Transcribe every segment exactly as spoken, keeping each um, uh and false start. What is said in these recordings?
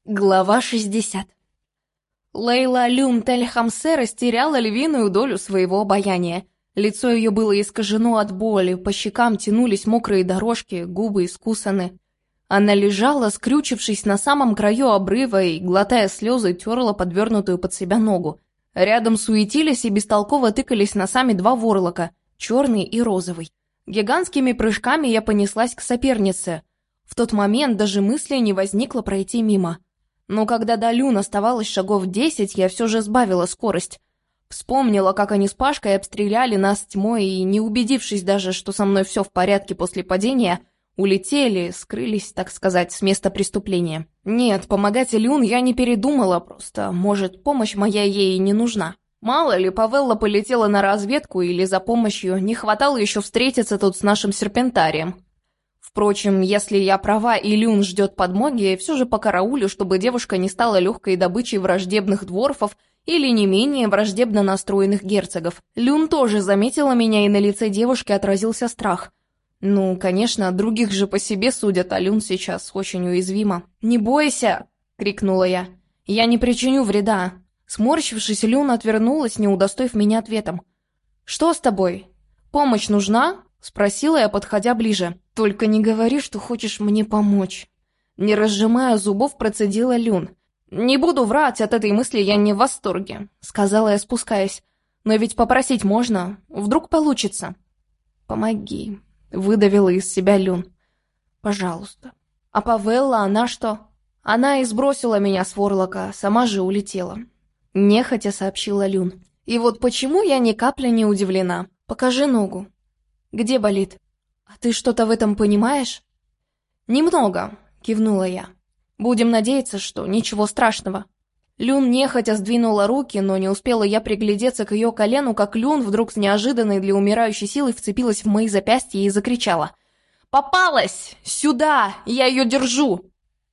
Глава шестьдесят. Лейла Люм Тель-Хамсе растеряла львиную долю своего обаяния. Лицо ее было искажено от боли, по щекам тянулись мокрые дорожки, губы искусаны. Она лежала, скрючившись на самом краю обрыва и, глотая слезы, терла подвернутую под себя ногу. Рядом суетились и бестолково тыкались носами два ворлока, черный и розовый. Гигантскими прыжками я понеслась к сопернице. В тот момент даже мысли не возникло пройти мимо. Но когда до Люн оставалось шагов десять, я все же сбавила скорость. Вспомнила, как они с Пашкой обстреляли нас тьмой, и, не убедившись даже, что со мной все в порядке после падения, улетели, скрылись, так сказать, с места преступления. Нет, помогать Люн я не передумала, просто, может, помощь моя ей не нужна. Мало ли, Павелла полетела на разведку или за помощью, не хватало еще встретиться тут с нашим серпентарием. Впрочем, если я права и Люн ждет подмоги, все же покараулю, чтобы девушка не стала легкой добычей враждебных дворфов или не менее враждебно настроенных герцогов. Люн тоже заметила меня, и на лице девушки отразился страх. Ну, конечно, других же по себе судят, а Люн сейчас очень уязвима. «Не бойся!» — крикнула я. «Я не причиню вреда!» Сморщившись, Люн отвернулась, не удостоив меня ответом. «Что с тобой? Помощь нужна?» — спросила я, подходя ближе. «Только не говори, что хочешь мне помочь». Не разжимая зубов, процедила Люн. «Не буду врать, от этой мысли я не в восторге», — сказала я, спускаясь. «Но ведь попросить можно, вдруг получится». «Помоги», — выдавила из себя Люн. «Пожалуйста». «А Павелла, она что?» «Она и сбросила меня с ворлока, сама же улетела», — нехотя сообщила Люн. «И вот почему я ни капли не удивлена. Покажи ногу». «Где болит?» «А ты что-то в этом понимаешь?» «Немного», — кивнула я. «Будем надеяться, что ничего страшного». Люн нехотя сдвинула руки, но не успела я приглядеться к ее колену, как Люн вдруг с неожиданной для умирающей силой вцепилась в мои запястья и закричала. «Попалась! Сюда! Я ее держу!»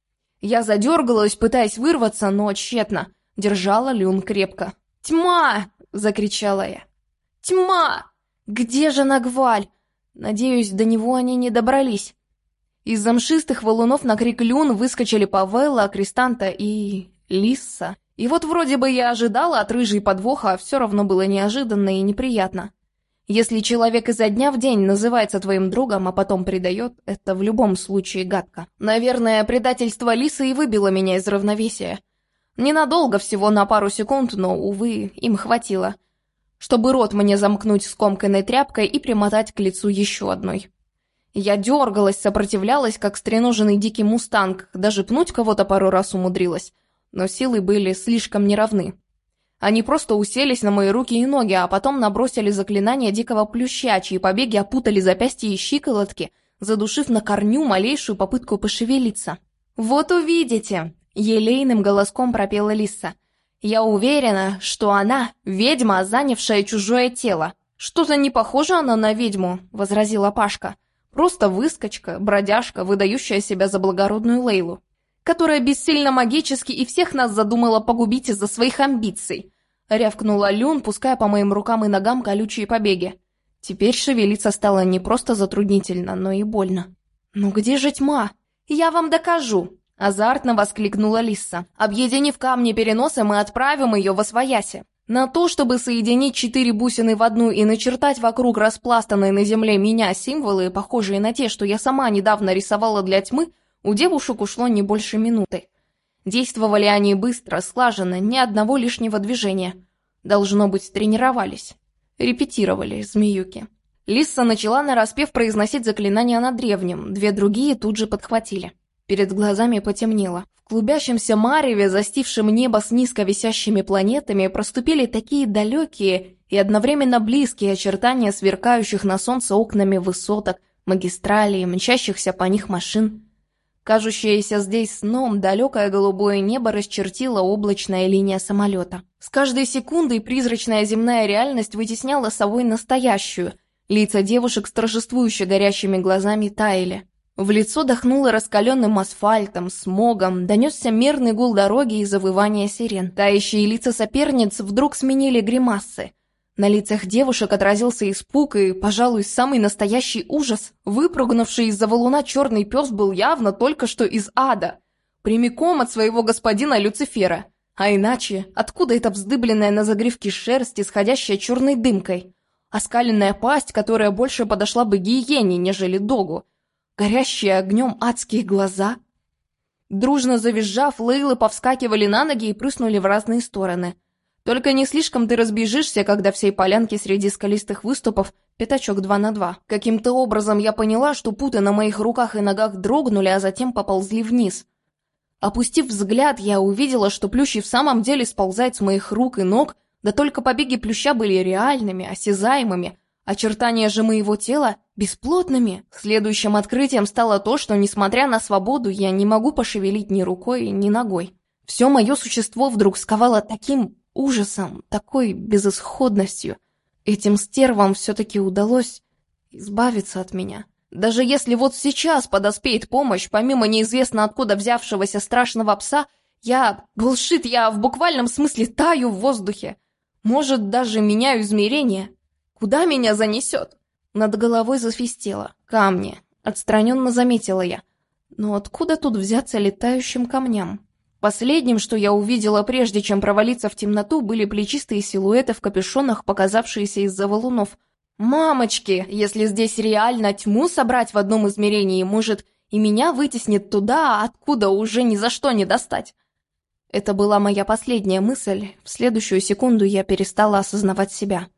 Я задергалась, пытаясь вырваться, но тщетно. Держала Люн крепко. «Тьма!» — закричала я. «Тьма! Где же Нагваль? Надеюсь, до него они не добрались». Из замшистых валунов на крик Люн выскочили Павелла, Кристанта и... Лисса. И вот вроде бы я ожидала от рыжей подвоха, а все равно было неожиданно и неприятно. Если человек изо дня в день называется твоим другом, а потом предает, это в любом случае гадко. Наверное, предательство Лисы и выбило меня из равновесия. Ненадолго, всего на пару секунд, но, увы, им хватило, чтобы рот мне замкнуть скомканной тряпкой и примотать к лицу еще одной. Я дергалась, сопротивлялась, как стреноженный дикий мустанг, даже пнуть кого-то пару раз умудрилась, но силы были слишком неравны. Они просто уселись на мои руки и ноги, а потом набросили заклинание дикого плюща, чьи побеги опутали запястья и щиколотки, задушив на корню малейшую попытку пошевелиться. «Вот увидите!» — елейным голоском пропела Лисса. «Я уверена, что она — ведьма, занявшая чужое тело». «Что-то не похожа она на ведьму», — возразила Пашка. «Просто выскочка, бродяжка, выдающая себя за благородную Лейлу, которая бессильно магически и всех нас задумала погубить из-за своих амбиций», — рявкнула Люн, пуская по моим рукам и ногам колючие побеги. Теперь шевелиться стало не просто затруднительно, но и больно. «Ну где же тьма?» «Я вам докажу!» — азартно воскликнула Лисса. «Объединив камни переноса, мы отправим ее во свояси. На то, чтобы соединить четыре бусины в одну и начертать вокруг распластанной на земле меня символы, похожие на те, что я сама недавно рисовала для тьмы, у девушек ушло не больше минуты. Действовали они быстро, слаженно, ни одного лишнего движения. Должно быть, тренировались. Репетировали, змеюки. Лисса начала нараспев произносить заклинания на древнем, две другие тут же подхватили. Перед глазами потемнело. В клубящемся мареве, застившем небо с низко висящими планетами, проступили такие далекие и одновременно близкие очертания сверкающих на солнце окнами высоток, магистралей, мчащихся по них машин. Кажущееся здесь сном, далекое голубое небо расчертила облачная линия самолета. С каждой секундой призрачная земная реальность вытесняла собой настоящую. Лица девушек с торжествующе горящими глазами таяли. В лицо дохнуло раскаленным асфальтом, смогом, донесся мерный гул дороги и завывание сирен. Тающие лица соперниц вдруг сменили гримасы. На лицах девушек отразился испуг и, пожалуй, самый настоящий ужас. Выпрыгнувший из-за валуна черный пес был явно только что из ада. прямиком от своего господина Люцифера. А иначе, откуда эта вздыбленная на загривке шерсть, исходящая черной дымкой? Оскаленная пасть, которая больше подошла бы гиене, нежели догу. Горящие огнем адские глаза. Дружно завизжав, лейлы повскакивали на ноги и прыснули в разные стороны. Только не слишком ты разбежишься, когда всей полянке среди скалистых выступов пятачок два на два. Каким-то образом я поняла, что путы на моих руках и ногах дрогнули, а затем поползли вниз. Опустив взгляд, я увидела, что плющ и в самом деле сползает с моих рук и ног, да только побеги плюща были реальными, осязаемыми, очертания же моего тела бесплотными. Следующим открытием стало то, что, несмотря на свободу, я не могу пошевелить ни рукой, ни ногой. Все мое существо вдруг сковало таким ужасом, такой безысходностью. Этим стервам все-таки удалось избавиться от меня. Даже если вот сейчас подоспеет помощь, помимо неизвестно откуда взявшегося страшного пса, я, булшит, я в буквальном смысле таю в воздухе. Может, даже меняю измерение. Куда меня занесет? Над головой засвистело. Камни. Отстраненно заметила я. Но откуда тут взяться летающим камням? Последним, что я увидела, прежде чем провалиться в темноту, были плечистые силуэты в капюшонах, показавшиеся из-за валунов. Мамочки, если здесь реально тьму собрать в одном измерении, может, и меня вытеснит туда, откуда уже ни за что не достать. Это была моя последняя мысль. В следующую секунду я перестала осознавать себя.